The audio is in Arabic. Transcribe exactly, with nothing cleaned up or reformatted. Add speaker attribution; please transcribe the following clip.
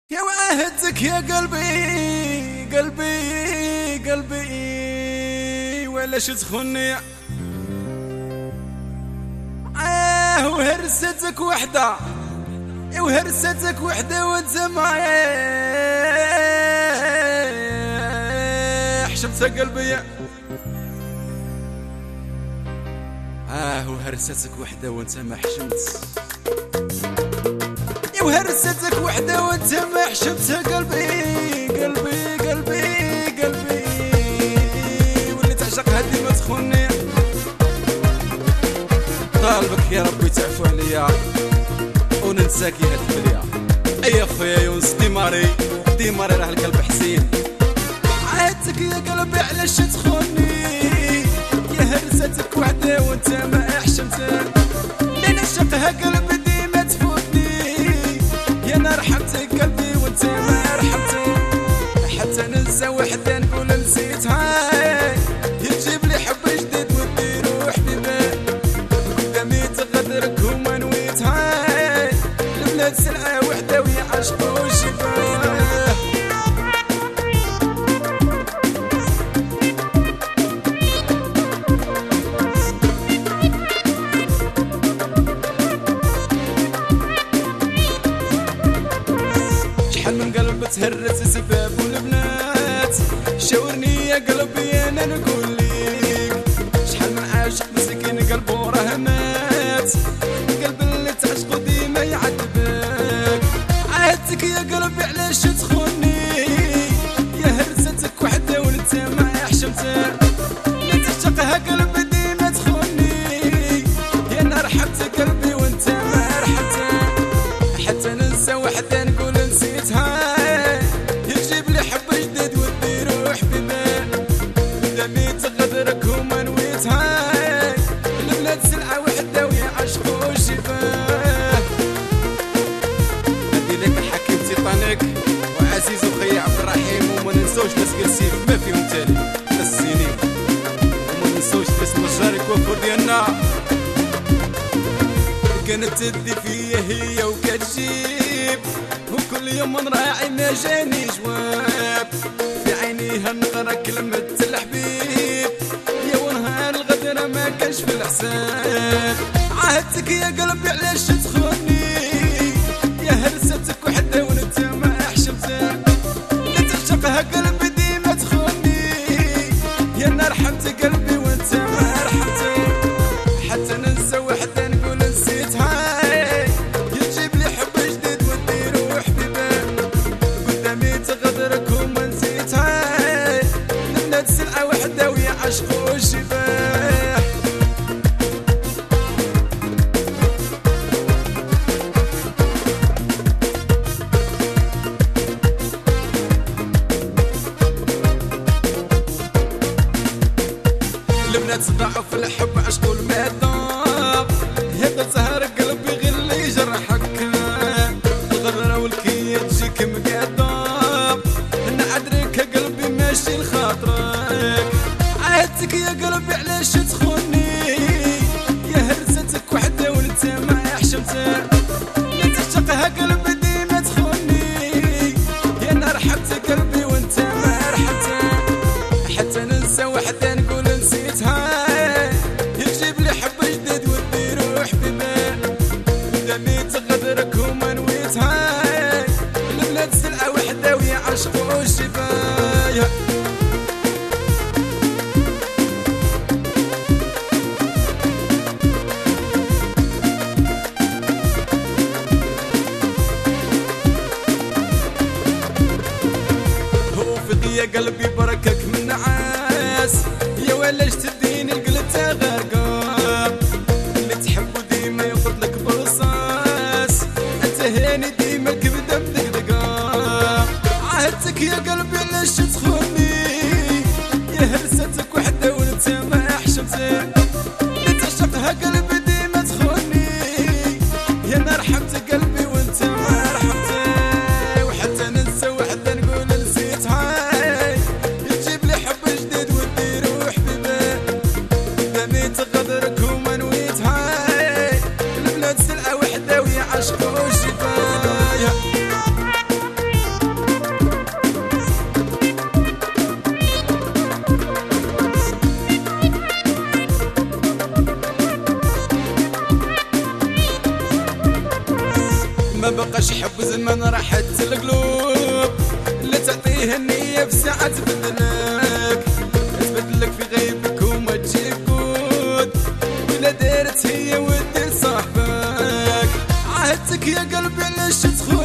Speaker 1: يا واهدك يا قلبي قلبي قلبي ولا تخوني اه وهرستك وحده وهرستك وحده وانت معايا حشمت قلبي اه وهرستك وحده وانت ما حشمت وهرستك وحده وانت ما حشمت قلبي قلبي قلبي قلبي واللي تعشق هدي ما تخوني طالبك يا ربي تعفو عليا وننساك يا هاد البليا اي خويا يونس ديماري ديماري راه القلب حسين عهدتك يا قلبي علاش تخوني يا هرستك وحده وانت ما حشمت لين عشقها قلبي ديما تفوتني يا نار رحمتك قلبي وانت ما رحمتي حتى ننسى وحده نقول نسيتها يجيب لي حب جديد ودي روح بيبان قدامي تغدرك وما نويتها البلاد سلعه وحده ويعشقوا الشباب من قلب تهرس سباب والبنات شاورني يا قلبي انا نقول ليك شحال من عاشق مسكين قلبه راه مات القلب اللي تعشقو ديما يعذبك عهدتك يا قلبي علاش تخوني يا هرستك وحده وانت ما حشمت اللي تعشقها قلبي ديما تخوني يا نار رحمت قلبي وانت ما رحمت حتى ننسى وحده نقول نسيتها يجيب لي حب جديد ودي روح ببال قدامي تغدرك وما نويتها البلاد سلعه وحده ويعشقوا الشفاه هدي لك حكيم تيطانيك وعزيز وخي عبد الرحيم وما ننسوش ناس قسيف ما فيهم تالي السنين وما ننسوش اسم الجاري كوفور ديالنا كانت تدي فيا هي وكتجيب وكل يوم نراعي ما جاني جواب في عينيها نقرا كلمة الحبيب يا ونهار الغدرة ما كانش في الحساب عهدتك يا قلبي علاش تخوني يا هرستك وحده وانت ما حشمتك اللي تعشقها قلبي ديما تخوني يا نار رحمت قلبي وانت ما رحمتي حتى ننسى وحده نقول نسيتها يجيب لي حب جديد ودي روح ببال قدامي تغدرك وما نسيتها البنات سلعه وحده ويعشقوا الشباب البنات صدعوا في الحب عشقوا المادام هذا سهر قلبي غير اللي يجرحك الغرة والكية تجيك مقدام انا عدرك قلبي ماشي لخاطرك عهدتك يا قلبي علاش تخوني يا هرستك وحده وانت ما حشمتك اللي تعشقها قلبي ديما تخوني يا نار رحمت قلبي وانت ما رحمتك حتى ننسى وحده نقول نسيتها يجيب لي حب جديد ودي روح ببال قدامي تغدرك وما نويتها البلاد سلعه وحده ويعشقوا الشفايا هو فيك يا قلبي بركك من نعاس يا ولاش تديني القلة غرقان اللي تحبه ديما يقتلك برصاص انت هاني ديما الكبده مدقدقان عهدتك يا قلبي علاش تخوني يا هرستك وحده وانت ما حشمتك اللي تعشقها قلبي ديما تخوني يا نار رحمت قلبي وانت ما رحمتي وحتى ننسى وحده نقول نسيتها يجيب لي حب جديد ودي روح ببال قدامي تغدرك وما نويتها البلاد سلعه وحده ويعشقوا الشفايا فرحة القلوب اللي تعطيها النية في ساعة تبدلك تبدلك في غيبك وما تجيك قود ولا دارت هي ودي صاحبك عهدتك يا قلبي علاش تخون